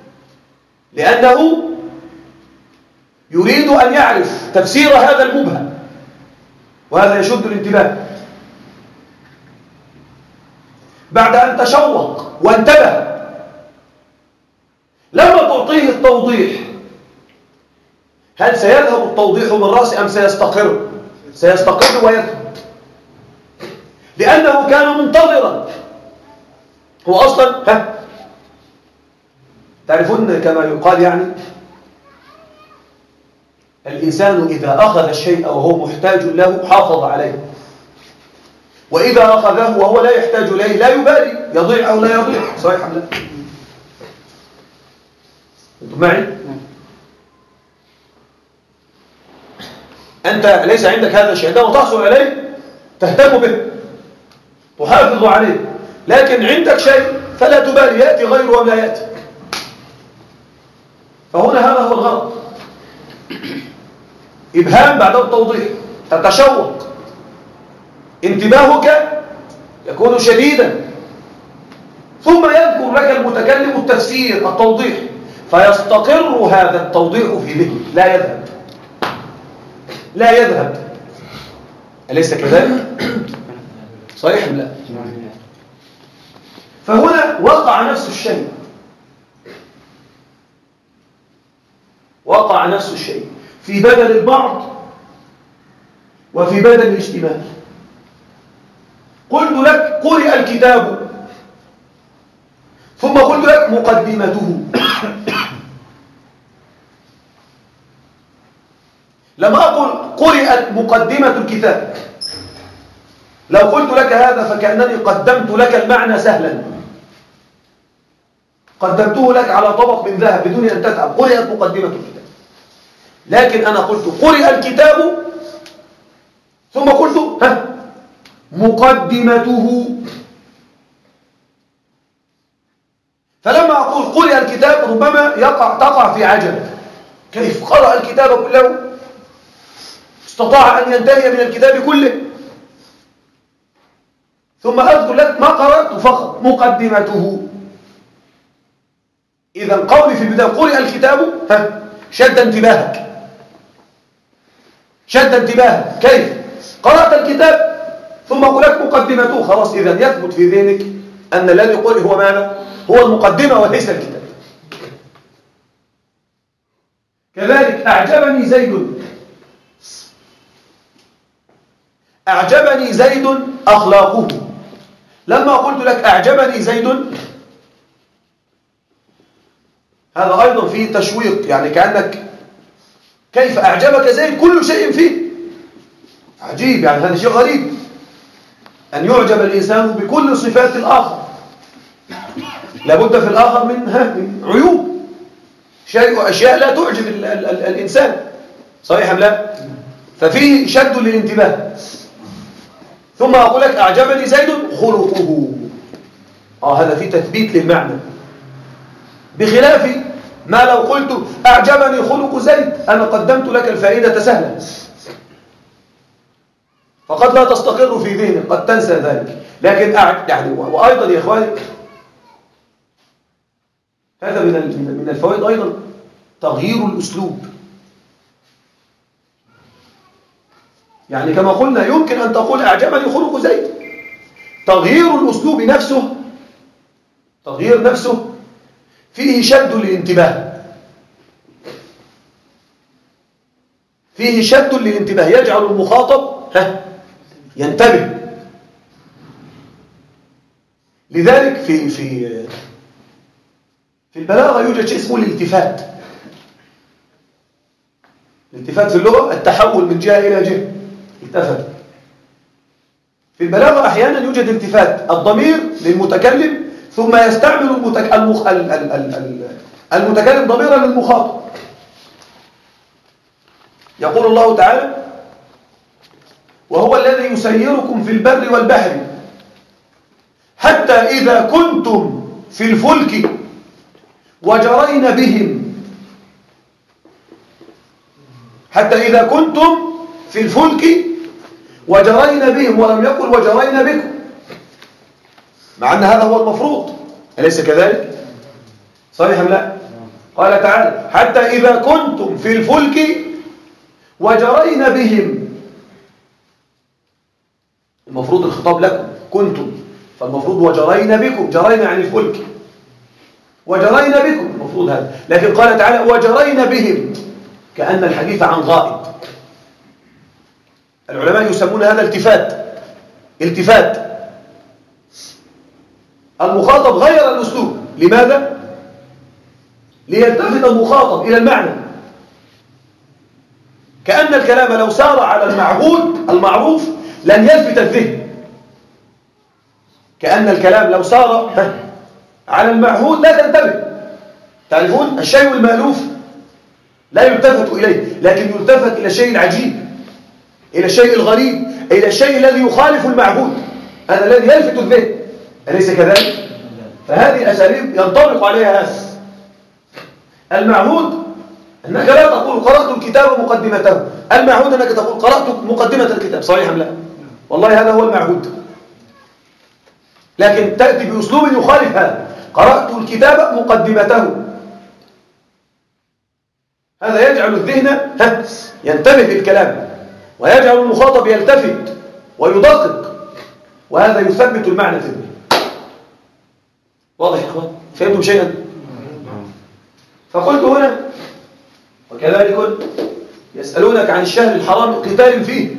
لأنه يريد أن يعرف تفسير هذا المبهم، وهذا يشد الانتباه. بعد أن تشوق وانتبه، لما تعطيه التوضيح هل سيذهب التوضيح من رأسه أم سيستقر؟ سيستقر ويثبت، لأنه كان منتظرا. هو أصلا تعرفون كما يقال يعني الإنسان إذا أخذ الشيء وهو محتاج له حافظ عليه، وإذا أخذه وهو لا يحتاج إليه لا يبالي يضيع أو لا يضيع. صحيح أم لا؟ أنتم معي؟ أنت ليس عندك هذا الشيء، عندما تحصل عليه تهتم به، تحافظ عليه، لكن عندك شيء فلا تبالي يأتي غيره أم لا يأتي. فهنا هذا هو الغرض، إبهام بعد التوضيح، تتشوق، انتباهك يكون شديدا، ثم يذكر لك المتكلم التفسير التوضيح، فيستقر هذا التوضيح في ذهنك، لا يذهب. أليس كذلك؟ صحيح أم لا؟ فهنا هنا وقع نفس الشيء، وقع نفس الشيء في بدل البعض وفي بدل الاجتماع. قلت لك قرئ الكتاب ثم قلت لك مقدمته. لما أقول قرئت مقدمة الكتاب، لو قلت لك هذا فكأنني قدمت لك المعنى سهلا، قدمته لك على طبق من ذهب بدون أن تتعب. قرئت مقدمة الكتاب، لكن أنا قلت قرئ الكتاب ثم قلت مقدمته. فلما أقول قرئ الكتاب ربما تقع في عجب، كيف قرأ الكتاب كله؟ استطاع أن ينتهي من الكتاب كله، ثم أذكر لك ما قرأت فقط مقدمته. إذا قولي في البداية قرئ الكتاب شد انتباهك، شد انتباهك. كيف؟ قرأت الكتاب ثم أقول لك مقدمته، خلاص إذا يثبت في ذهنك أن الذي قرئ هو ماذا؟ هو المقدمة وليس الكتاب. كذلك أعجبني زيد، أعجبني زيد أخلاقه. لما قلت لك أعجبني زيد، هذا أيضا فيه تشويق، يعني كأنك كيف أعجبك زيد كل شيء فيه. عجيب، يعني هذا شيء غريب أن يعجب الإنسان بكل صفات الآخر. لابد في الآخر من عيوب، أشياء لا تعجب الإنسان، صحيح أم لا؟ ففيه شد للانتباه. ثم أقول لك أعجبني زيد خلقه، هذا فيه تثبيت للمعنى، بخلاف ما لو قلت أعجبني خلق زيد، أنا قدمت لك الفائدة سهلا، فقد لا تستقر في ذهنك، قد تنسى ذلك. لكن يعني وأيضا يا إخواني هذا من الفوائد أيضا تغيير الأسلوب. يعني كما قلنا يمكن أن تقول أعجبني خلق زيد، تغيير الأسلوب نفسه، تغيير نفسه فيه شد للانتباه، فيه شد للانتباه يجعل المخاطب ينتبه. لذلك في البلاغة يوجد شيء اسمه الالتفات. الالتفات في اللغة التحول من جهة إلى جهة، التفت. في البلاغة أحيانا يوجد التفات، الضمير للمتكلم ثم يستعمل المتكلم ضميرا للمخاطب. يقول الله تعالى: وهو الذي يسيركم في البر والبحر حتى إذا كنتم في الفلك وجرين بهم، حتى إذا كنتم في الفلك وجرين بهم، ولم يقل وجرين بكم، مع أن هذا هو المفروض، أليس كذلك؟ صحيح أم لا؟ قال تعالى: حتى إذا كنتم في الفلك وجرين بهم، المفروض الخطاب لكم كنتم، فالمفروض وجرين بكم، جرين عن الفلك، وجرين بكم المفروض هذا. لكن قال تعالى وجرين بهم، كأن الحديث عن غائب. العلماء يسمون هذا التفات. التفات المخاطب غير الأسلوب، لماذا؟ ليلتفت المخاطب إلى المعنى، كأن الكلام لو سار على المعهود المعروف لن يلفت الذهن، كأن الكلام لو سار على المعهود لا تنتبه. تعرفون الشيء المألوف لا يلتفت إليه، لكن يلتفت إلى الشيء العجيب، إلى الشيء الغريب، إلى الشيء الذي يخالف المعهود، هذا الذي يلفت الذهن، أليس كذلك؟ فهذه الأساليب ينطبق عليها هذا. المعهود أنك لا تقول قرأت الكتاب مقدمته، المعهود أنك تقول قرأت مقدمة الكتاب، صحيح أم لا؟ والله هذا هو المعهود. لكن تأتي بأسلوب يخالف هذا، قرأت الكتاب مقدمته، هذا يجعل الذهن ينتبه للكلام، ويجعل المخاطب يلتفت ويدقق، وهذا يثبت المعنى في الذهن. واضح يا إخوان؟ فهمتم شيئا؟ فقلت هنا وكذلك يسألونك عن الشهر الحرام قتال فيه.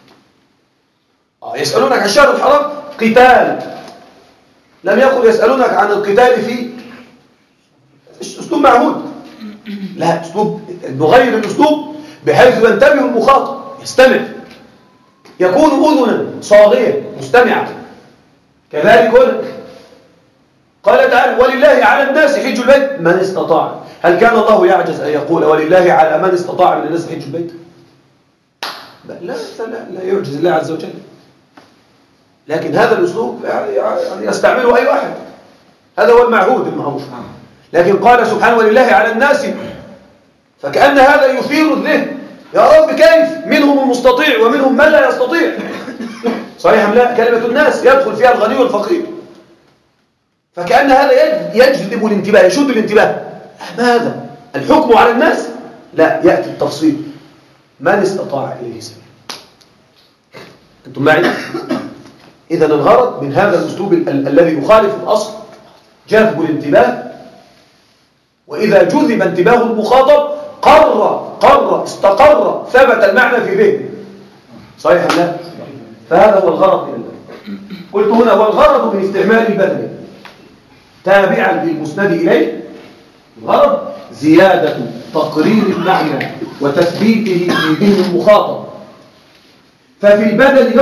يسألونك عن الشهر الحرام قتال، لم يقل يسألونك عن القتال فيه. أسلوب معهود، لا، أسلوب نغير الأسلوب بحيث ينتبه المخاطب يستمع، يكون أذنا صاغية مستمعة. كذلك هنا قال تعالى ولله على الناس حج البيت من استطاع. هل كان الله يعجز أن يقول ولله على من استطاع من الناس حج البيت؟ لا يعجز الله عز وجل، لكن هذا الأسلوب يعني يستعمله أي واحد، هذا هو المعهود المعروف. لكن قال سبحانه ولله على الناس، فكأن هذا يثير الذهن، يا رب كيف منهم المستطيع ومنهم من لا يستطيع. صحيح أم لا؟ كلمة الناس يدخل فيها الغني والفقير، فكأن هذا يجذب الانتباه، يشد الانتباه. ماذا؟ الحكم على الناس؟ لا، يأتي التفصيل من استطاع إليه سبيلا. أنتم معي؟ إذن الغرض من هذا الأسلوب الذي يخالف الأصل جذب الانتباه، وإذا جذب انتباه المخاطب قر استقر ثبت المعنى في ذهنه. صحيح أم لا؟ فهذا هو الغرض من الله. قلت هنا هو الغرض من استعمال البدن تابعا للمسند إليه. الغرض زيادة تقرير المعنى وتثبيته في ذهن المخاطب. ففي البدل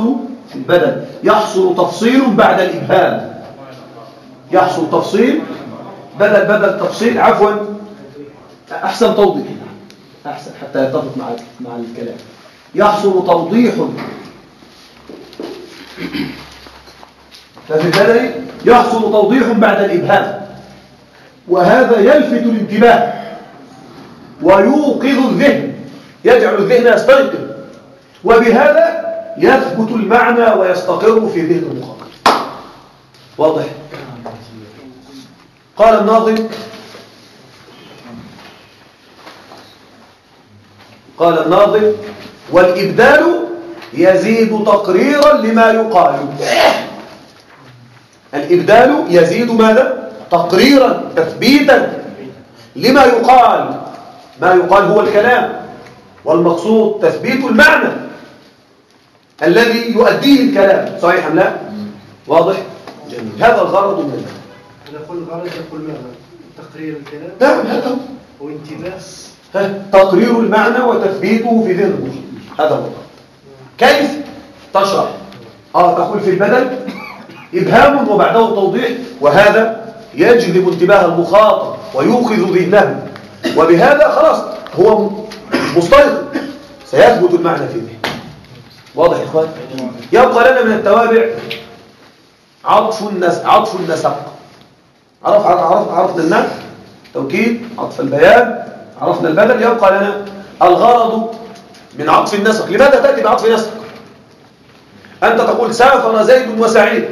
يحصل تفصيل بعد الإبهام. يحصل تفصيل بدل تفصيل، عفوا أحسن توضيح، أحسن حتى يتفق مع الكلام. يحصل توضيح، ففي البدل يحصل توضيح بعد الإبهام، وهذا يلفت الانتباه ويوقظ الذهن، يجعل الذهن يستيقظ، وبهذا يثبت المعنى ويستقر في ذهن المخاطب. واضح؟ قال الناظم والإبدال يزيد تقريرا لما يقال. الإبدال يزيد ماذا؟ تقريرا، تثبيتا لما يقال. ما يقال هو الكلام، والمقصود تثبيت المعنى الذي يؤديه الكلام. صحيح أم لا؟ واضح؟ جميل. هذا الغرض من المعنى. نقول الغرض يقول ماذا؟ تقرير الكلام؟ نعم، هذا هو. وانتباه تقرير المعنى وتثبيته في ذهن المخاطب. هذا هو. كيف تشرح؟ تقول في البدل إبهام وبعده توضيح، وهذا يجذب انتباه المخاطب ويوقظ ذهنه، وبهذا خلاص هو مستيقظ، سيثبت المعنى في ذهنه. واضح يا إخوان؟ يبقى لنا من التوابع عطف النسق. عرفنا النسق، توكيد، عطف البيان، عرفنا البدل. يبقى لنا الغرض من عطف النسق. لماذا تأتي بعطف نسق؟ أنت تقول سافر زيد وسعيد،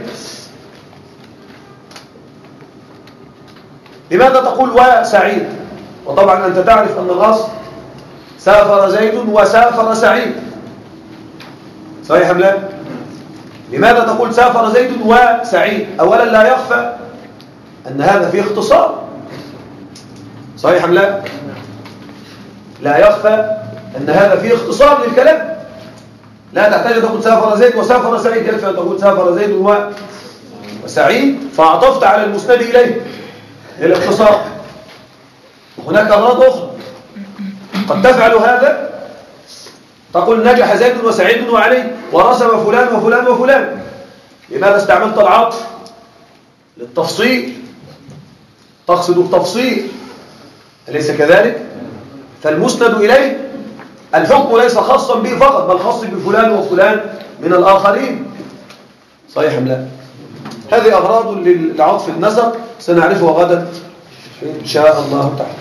لماذا تقول وسعيد؟ وطبعا أنت تعرف أن الأصل سافر زيد وسافر سعيد. صحيح أم لا؟ لماذا تقول سافر زيد وسعيد؟ أولا لا يخفى أن هذا فيه اختصار. صحيح أم لا؟ لا يخفى أن هذا فيه اختصار للكلام. لا تحتاج أن تقول سافر زيد وسافر سعيد، يكفي أن تقول سافر زيد وسعيد، فعطفت على المسند إليه للاختصار. هناك أغراض أخرى قد تفعل هذا، تقول نجح زيد وسعيد وعلي ورسم فلان وفلان وفلان. لماذا استعملت العطف؟ للتفصيل، تقصد التفصيل، أليس كذلك؟ فالمسند إليه الحكم ليس خاصا به فقط، بل خاص بفلان وفلان من الآخرين. صحيح أم لا؟ هذه أغراض لعطف النسق سنعرفها غدا إن شاء الله تعالى.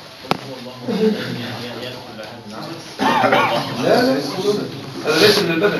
لا هذا ليس من البدن.